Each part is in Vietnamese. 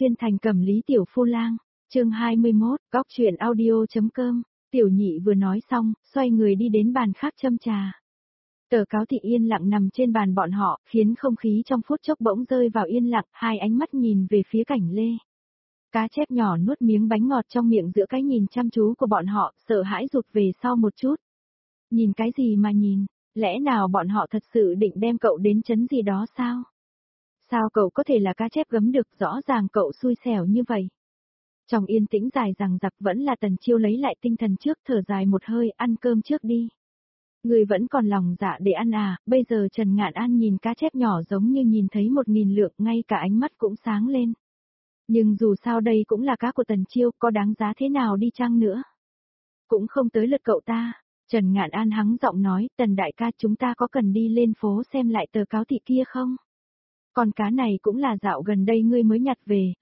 xuyên thành Cẩm Lý tiểu phu lang, chương 21, góc chuyện audio.com, tiểu nhị vừa nói xong, xoay người đi đến bàn khác châm trà. Tờ cáo thị yên lặng nằm trên bàn bọn họ, khiến không khí trong phút chốc bỗng rơi vào yên lặng, hai ánh mắt nhìn về phía Cảnh Lê. Cá chép nhỏ nuốt miếng bánh ngọt trong miệng giữa cái nhìn chăm chú của bọn họ, sợ hãi rụt về sau một chút. Nhìn cái gì mà nhìn, lẽ nào bọn họ thật sự định đem cậu đến chấn gì đó sao? Sao cậu có thể là cá chép gấm được, rõ ràng cậu xui xẻo như vậy. Trong yên tĩnh dài dằng dặc vẫn là Tần Chiêu lấy lại tinh thần trước, thở dài một hơi, ăn cơm trước đi. Người vẫn còn lòng dạ để ăn à? Bây giờ Trần Ngạn An nhìn cá chép nhỏ giống như nhìn thấy 1000 lượng, ngay cả ánh mắt cũng sáng lên. Nhưng dù sao đây cũng là cá của Tần Chiêu, có đáng giá thế nào đi chăng nữa? Cũng không tới lượt cậu ta. Trần Ngạn An hắng giọng nói, Tần đại ca, chúng ta có cần đi lên phố xem lại tờ cáo thị kia không? Con cá này cũng là dạo gần đây ngươi mới nhặt về,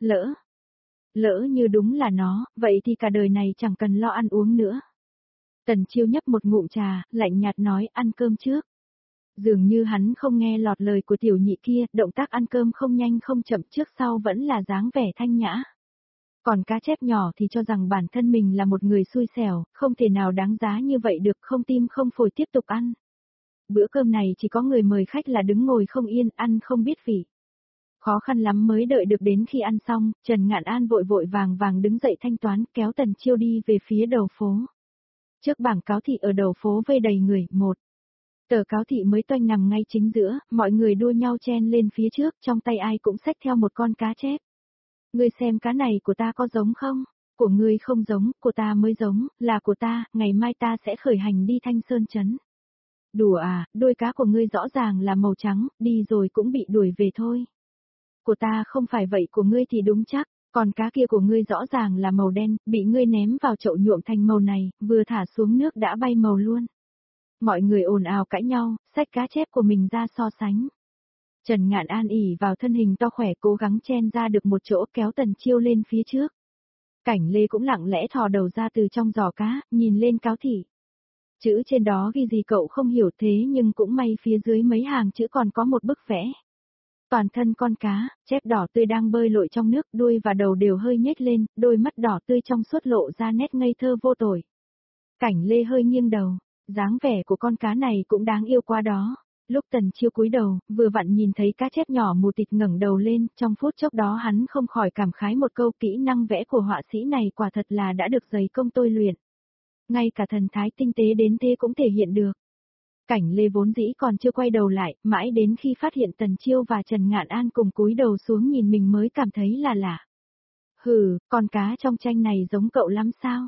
lỡ như đúng là nó, vậy thì cả đời này chẳng cần lo ăn uống nữa. Tần Chiêu nhấp một ngụm trà, lạnh nhạt nói, ăn cơm trước. Dường như hắn không nghe lọt lời của tiểu nhị kia, động tác ăn cơm không nhanh không chậm, trước sau vẫn là dáng vẻ thanh nhã. Còn cá chép nhỏ thì cho rằng bản thân mình là một người xui xẻo, không thể nào đáng giá như vậy được, không tim không phổi tiếp tục ăn. Bữa cơm này chỉ có người mời khách là đứng ngồi không yên, ăn không biết vị. Khó khăn lắm mới đợi được đến khi ăn xong, Trần Ngạn An vội vội vàng vàng đứng dậy thanh toán, kéo Tần Chiêu đi về phía đầu phố. Trước bảng cáo thị ở đầu phố vây đầy người, một tờ cáo thị mới toanh nằm ngay chính giữa, mọi người đua nhau chen lên phía trước, trong tay ai cũng xách theo một con cá chép. Ngươi xem cá này của ta có giống không? Của ngươi không giống, của ta mới giống, là của ta, ngày mai ta sẽ khởi hành đi Thanh Sơn Trấn. Đùa à, đôi cá của ngươi rõ ràng là màu trắng, đi rồi cũng bị đuổi về thôi. Của ta không phải vậy, của ngươi thì đúng chắc, còn cá kia của ngươi rõ ràng là màu đen, bị ngươi ném vào chậu nhuộm thành màu này, vừa thả xuống nước đã bay màu luôn. Mọi người ồn ào cãi nhau, xách cá chép của mình ra so sánh. Trần Ngạn An ỉ vào thân hình to khỏe cố gắng chen ra được một chỗ, kéo Tần Chiêu lên phía trước. Cảnh Lê cũng lặng lẽ thò đầu ra từ trong giò cá, nhìn lên cáo thị. Chữ trên đó ghi gì cậu không hiểu, thế nhưng cũng may phía dưới mấy hàng chữ còn có một bức vẽ. Toàn thân con cá, chép đỏ tươi đang bơi lội trong nước, đuôi và đầu đều hơi nhếch lên, đôi mắt đỏ tươi trong suốt lộ ra nét ngây thơ vô tội. Cảnh Lê hơi nghiêng đầu, dáng vẻ của con cá này cũng đáng yêu quá đó. Lúc Tần Chiêu cúi đầu, vừa vặn nhìn thấy cá chép nhỏ mù tịt ngẩng đầu lên, trong phút chốc đó hắn không khỏi cảm khái một câu, kỹ năng vẽ của họa sĩ này quả thật là đã được dày công tôi luyện. Ngay cả thần thái tinh tế đến thế cũng thể hiện được. Cảnh Lê vốn dĩ còn chưa quay đầu lại, mãi đến khi phát hiện Tần Chiêu và Trần Ngạn An cùng cúi đầu xuống nhìn mình mới cảm thấy là lạ. Hừ, con cá trong tranh này giống cậu lắm sao?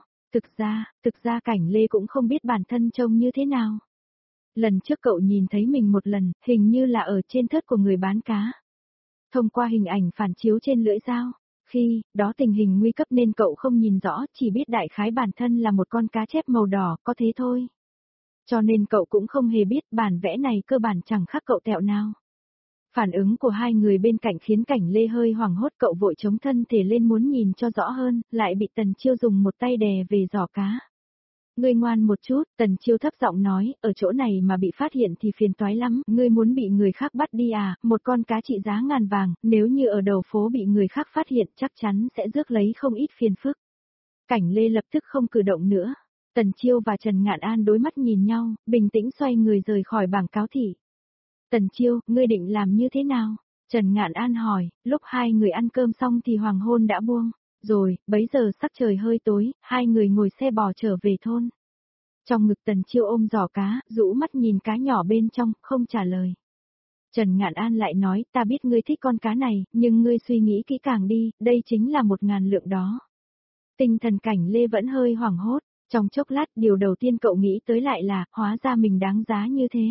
Thực ra Cảnh Lê cũng không biết bản thân trông như thế nào. Lần trước cậu nhìn thấy mình một lần, hình như là ở trên thớt của người bán cá. Thông qua hình ảnh phản chiếu trên lưỡi dao, khi đó tình hình nguy cấp nên cậu không nhìn rõ, chỉ biết đại khái bản thân là một con cá chép màu đỏ, có thế thôi. Cho nên cậu cũng không hề biết bản vẽ này cơ bản chẳng khác cậu tẹo nào. Phản ứng của hai người bên cạnh khiến Cảnh Lê hơi hoảng hốt, cậu vội chống thân thể lên muốn nhìn cho rõ hơn, lại bị Tần Chiêu dùng một tay đè về giỏ cá. Ngươi ngoan một chút, Tần Chiêu thấp giọng nói, ở chỗ này mà bị phát hiện thì phiền toái lắm, ngươi muốn bị người khác bắt đi à, một con cá trị giá ngàn vàng, nếu như ở đầu phố bị người khác phát hiện chắc chắn sẽ rước lấy không ít phiền phức. Cảnh Lê lập tức không cử động nữa. Tần Chiêu và Trần Ngạn An đối mắt nhìn nhau, bình tĩnh xoay người rời khỏi bảng cáo thị. Tần Chiêu, ngươi định làm như thế nào? Trần Ngạn An hỏi, lúc hai người ăn cơm xong thì hoàng hôn đã buông. Rồi, bấy giờ sắc trời hơi tối, hai người ngồi xe bò trở về thôn. Trong ngực Tần Chiêu ôm giỏ cá, rũ mắt nhìn cá nhỏ bên trong, không trả lời. Trần Ngạn An lại nói, ta biết ngươi thích con cá này, nhưng ngươi suy nghĩ kỹ càng đi, đây chính là 1000 lượng đó. Tinh thần Cảnh Lê vẫn hơi hoảng hốt, trong chốc lát điều đầu tiên cậu nghĩ tới lại là, hóa ra mình đáng giá như thế.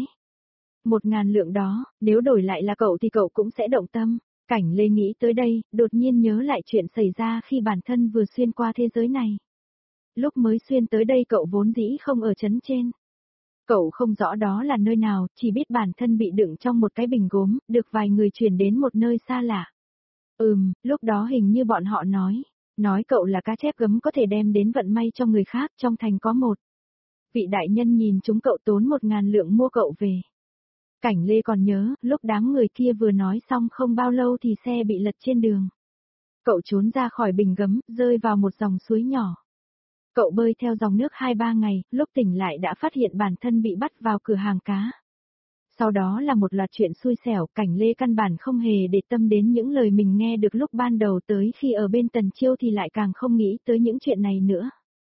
1000 lượng đó, nếu đổi lại là cậu thì cậu cũng sẽ động tâm. Cảnh Lê nghĩ tới đây, đột nhiên nhớ lại chuyện xảy ra khi bản thân vừa xuyên qua thế giới này. Lúc mới xuyên tới đây cậu vốn dĩ không ở trấn trên. Cậu không rõ đó là nơi nào, chỉ biết bản thân bị đựng trong một cái bình gốm, được vài người chuyển đến một nơi xa lạ. Lúc đó hình như bọn họ nói cậu là cá chép gấm có thể đem đến vận may cho người khác, trong thành có một vị đại nhân nhìn chúng cậu tốn 1000 lượng mua cậu về. Cảnh Lê còn nhớ, lúc đám người kia vừa nói xong không bao lâu thì xe bị lật trên đường. Cậu trốn ra khỏi bình gấm, rơi vào một dòng suối nhỏ. Cậu bơi theo dòng nước 2-3 ngày, lúc tỉnh lại đã phát hiện bản thân bị bắt vào cửa hàng cá. Sau đó là một loạt chuyện xui xẻo, Cảnh Lê căn bản không hề để tâm đến những lời mình nghe được lúc ban đầu, tới khi ở bên Tần Chiêu thì lại càng không nghĩ tới những chuyện này nữa.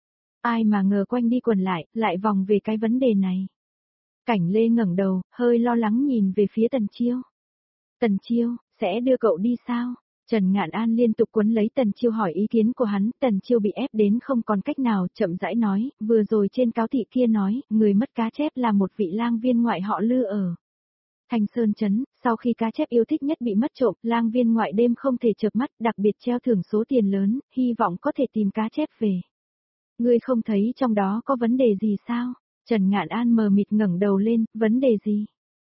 Ai mà ngờ quanh đi quẩn lại vòng về cái vấn đề này. Cảnh Lê ngẩng đầu, hơi lo lắng nhìn về phía Tần Chiêu. Tần Chiêu, sẽ đưa cậu đi sao? Trần Ngạn An liên tục quấn lấy Tần Chiêu hỏi ý kiến của hắn, Tần Chiêu bị ép đến không còn cách nào, chậm rãi nói, vừa rồi trên cáo thị kia nói, người mất cá chép là một vị lang viên ngoại họ Lư ở Thanh Sơn Trấn, sau khi cá chép yêu thích nhất bị mất trộm, lang viên ngoại đêm không thể chợp mắt, đặc biệt treo thưởng số tiền lớn, hy vọng có thể tìm cá chép về. Ngươi không thấy trong đó có vấn đề gì sao? Trần Ngạn An mờ mịt ngẩng đầu lên, vấn đề gì?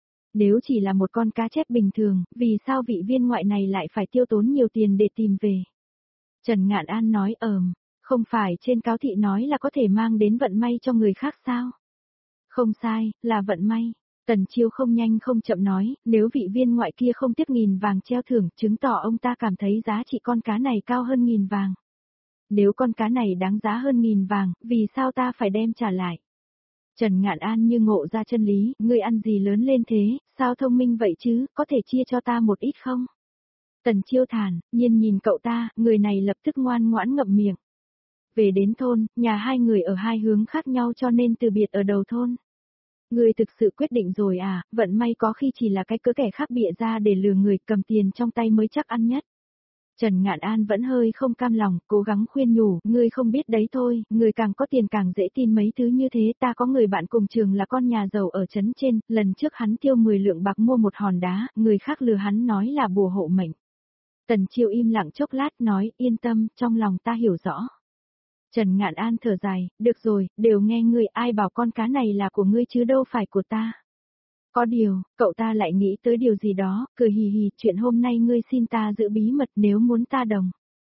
Nếu chỉ là một con cá chép bình thường, vì sao vị viên ngoại này lại phải tiêu tốn nhiều tiền để tìm về? Trần Ngạn An nói không phải trên cáo thị nói là có thể mang đến vận may cho người khác sao? Không sai, là vận may. Tần Chiêu không nhanh không chậm nói, nếu vị viên ngoại kia không tiếp 1.000 vàng treo thưởng, chứng tỏ ông ta cảm thấy giá trị con cá này cao hơn 1.000 vàng. Nếu con cá này đáng giá hơn 1.000 vàng, vì sao ta phải đem trả lại? Trần Ngạn An như ngộ ra chân lý, ngươi ăn gì lớn lên thế, sao thông minh vậy chứ, có thể chia cho ta một ít không? Tần Chiêu thản nhiên nhìn cậu ta, người này lập tức ngoan ngoãn ngậm miệng. Về đến thôn, nhà hai người ở hai hướng khác nhau cho nên từ biệt ở đầu thôn. Ngươi thực sự quyết định rồi à, vận may có khi chỉ là cái cớ kẻ khác bịa ra để lừa người, cầm tiền trong tay mới chắc ăn nhất. Trần Ngạn An vẫn hơi không cam lòng, cố gắng khuyên nhủ, ngươi không biết đấy thôi, người càng có tiền càng dễ tin mấy thứ như thế, ta có người bạn cùng trường là con nhà giàu ở trấn trên, lần trước hắn tiêu 10 lượng bạc mua một hòn đá, người khác lừa hắn nói là bùa hộ mệnh. Tần Chiêu im lặng chốc lát nói, yên tâm, trong lòng ta hiểu rõ. Trần Ngạn An thở dài, được rồi, đều nghe ngươi, ai bảo con cá này là của ngươi chứ đâu phải của ta. Có điều, cậu ta lại nghĩ tới điều gì đó, cười hì hì, chuyện hôm nay ngươi xin ta giữ bí mật nếu muốn ta đồng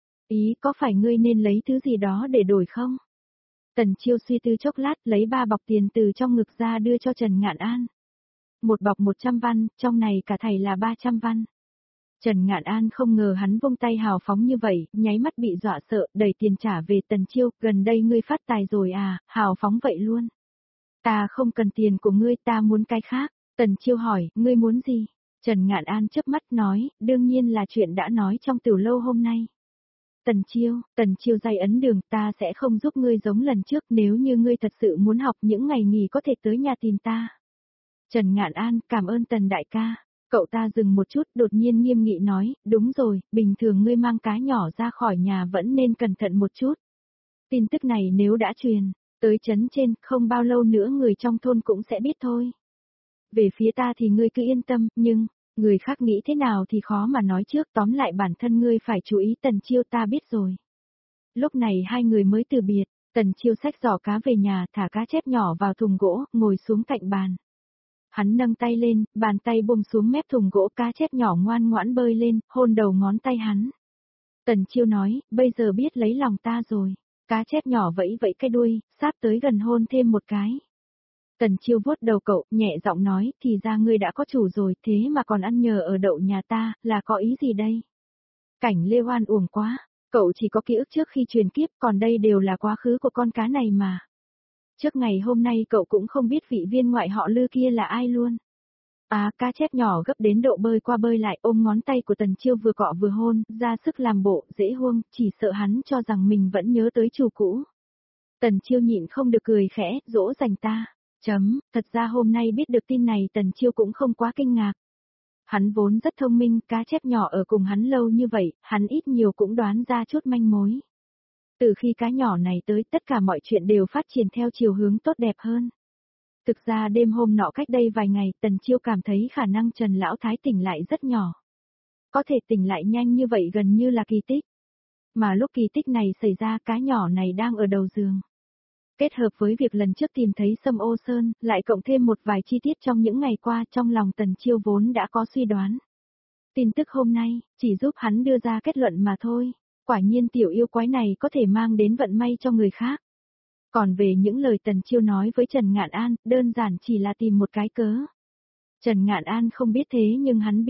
ý, có phải ngươi nên lấy thứ gì đó để đổi không? Tần Chiêu suy tư chốc lát, lấy 3 bọc tiền từ trong ngực ra đưa cho Trần Ngạn An. Một bọc 100 văn, trong này cả thảy là 300 văn. Trần Ngạn An không ngờ hắn vung tay hào phóng như vậy, nháy mắt bị dọa sợ, đẩy tiền trả về. Tần Chiêu, gần đây ngươi phát tài rồi à, hào phóng vậy luôn. Ta không cần tiền của ngươi, ta muốn cái khác. Tần Chiêu hỏi, ngươi muốn gì? Trần Ngạn An chớp mắt nói, đương nhiên là chuyện đã nói trong tiểu lâu hôm nay. Tần Chiêu dây ấn đường, ta sẽ không giúp ngươi giống lần trước, nếu như ngươi thật sự muốn học những ngày nghỉ có thể tới nhà tìm ta. Trần Ngạn An, cảm ơn Tần đại ca. Cậu ta dừng một chút, đột nhiên nghiêm nghị nói, đúng rồi, bình thường ngươi mang cá nhỏ ra khỏi nhà vẫn nên cẩn thận một chút. Tin tức này nếu đã truyền tới trấn trên, không bao lâu nữa người trong thôn cũng sẽ biết thôi. Về phía ta thì ngươi cứ yên tâm, nhưng, người khác nghĩ thế nào thì khó mà nói trước, tóm lại bản thân ngươi phải chú ý. Tần Chiêu, ta biết rồi. Lúc này hai người mới từ biệt, Tần Chiêu xách giỏ cá về nhà, thả cá chép nhỏ vào thùng gỗ, ngồi xuống cạnh bàn. Hắn nâng tay lên, bàn tay buông xuống mép thùng gỗ, cá chép nhỏ ngoan ngoãn bơi lên, hôn đầu ngón tay hắn. Tần Chiêu nói, bây giờ biết lấy lòng ta rồi. Cá chép nhỏ vẫy vẫy cái đuôi, sắp tới gần hôn thêm một cái. Tần Chiêu vuốt đầu cậu, nhẹ giọng nói, thì ra ngươi đã có chủ rồi, thế mà còn ăn nhờ ở đậu nhà ta, là có ý gì đây? Cảnh Lê oan uổng quá, cậu chỉ có ký ức trước khi truyền kiếp, còn đây đều là quá khứ của con cá này mà. Trước ngày hôm nay cậu cũng không biết vị viên ngoại họ Lư kia là ai luôn. À, cá chép nhỏ gấp đến độ bơi qua bơi lại, ôm ngón tay của Tần Chiêu vừa cọ vừa hôn, ra sức làm bộ, dễ huông, chỉ sợ hắn cho rằng mình vẫn nhớ tới chủ cũ. Tần Chiêu nhịn không được cười khẽ, dỗ dành ta. Thật ra hôm nay biết được tin này Tần Chiêu cũng không quá kinh ngạc. Hắn vốn rất thông minh, cá chép nhỏ ở cùng hắn lâu như vậy, hắn ít nhiều cũng đoán ra chút manh mối. Từ khi cá nhỏ này tới, tất cả mọi chuyện đều phát triển theo chiều hướng tốt đẹp hơn. Thực ra đêm hôm nọ cách đây vài ngày, Tần Chiêu cảm thấy khả năng Trần Lão Thái tỉnh lại rất nhỏ. Có thể tỉnh lại nhanh như vậy gần như là kỳ tích. Mà lúc kỳ tích này xảy ra, cá nhỏ này đang ở đầu giường. Kết hợp với việc lần trước tìm thấy Sâm Ô Sơn, lại cộng thêm một vài chi tiết trong những ngày qua, trong lòng Tần Chiêu vốn đã có suy đoán. Tin tức hôm nay, chỉ giúp hắn đưa ra kết luận mà thôi. Quả nhiên tiểu yêu quái này có thể mang đến vận may cho người khác. Còn về những lời Tần Chiêu nói với Trần Ngạn An, đơn giản chỉ là tìm một cái cớ. Trần Ngạn An không biết thế nhưng hắn biết,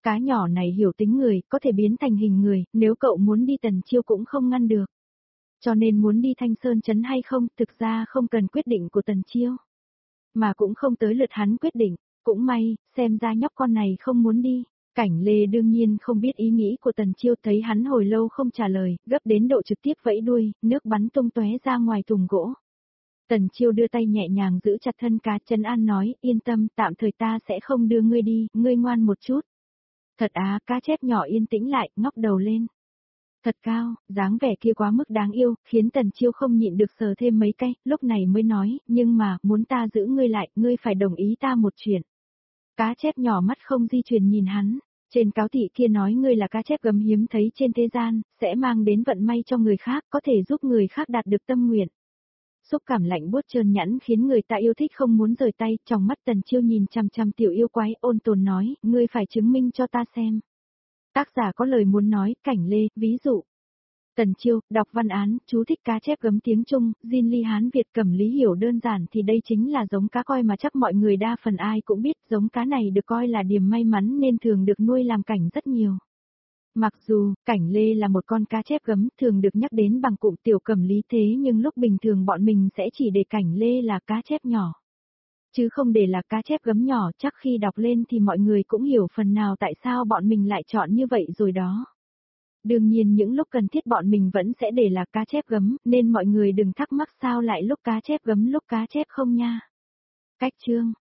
Cá nhỏ này hiểu tính người, có thể biến thành hình người, nếu cậu muốn đi Tần Chiêu cũng không ngăn được. Cho nên muốn đi Thanh Sơn Trấn hay không, thực ra không cần quyết định của Tần Chiêu. Mà cũng không tới lượt hắn quyết định, cũng may, xem ra nhóc con này không muốn đi. Cảnh Lê đương nhiên không biết ý nghĩ của Tần Chiêu, thấy hắn hồi lâu không trả lời, gấp đến độ trực tiếp vẫy đuôi, nước bắn tung tóe ra ngoài thùng gỗ. Tần Chiêu đưa tay nhẹ nhàng giữ chặt thân cá, trấn an nói, yên tâm, tạm thời ta sẽ không đưa ngươi đi, ngươi ngoan một chút. Thật á, cá chép nhỏ yên tĩnh lại, ngóc đầu lên. Thật cao, dáng vẻ kia quá mức đáng yêu, khiến Tần Chiêu không nhịn được sờ thêm mấy cái, lúc này mới nói, nhưng mà, muốn ta giữ ngươi lại, ngươi phải đồng ý ta một chuyện. Cá chép nhỏ mắt không di chuyển nhìn hắn, trên cáo thị kia nói ngươi là cá chép gấm hiếm thấy trên thế gian, sẽ mang đến vận may cho người khác, có thể giúp người khác đạt được tâm nguyện. Xúc cảm lạnh buốt trơn nhẵn khiến người ta yêu thích không muốn rời tay, trong mắt Tần Chiêu nhìn chằm chằm tiểu yêu quái, ôn tồn nói, ngươi phải chứng minh cho ta xem. Tác giả có lời muốn nói, Cảnh Lê, ví dụ. Tần Chiêu, đọc văn án, chú thích cá chép gấm tiếng Trung, Jin Ly Hán Việt Cẩm lý hiểu đơn giản thì đây chính là giống cá coi mà chắc mọi người đa phần ai cũng biết, giống cá này được coi là điểm may mắn nên thường được nuôi làm cảnh rất nhiều. Mặc dù, Cảnh Lê là một con cá chép gấm thường được nhắc đến bằng cụm tiểu Cẩm lý thế nhưng lúc bình thường bọn mình sẽ chỉ để Cảnh Lê là cá chép nhỏ. Chứ không để là cá chép gấm nhỏ, chắc khi đọc lên thì mọi người cũng hiểu phần nào tại sao bọn mình lại chọn như vậy rồi đó. Đương nhiên những lúc cần thiết bọn mình vẫn sẽ để là cá chép gấm, nên mọi người đừng thắc mắc sao lại lúc cá chép gấm lúc cá chép không nha. Cách chương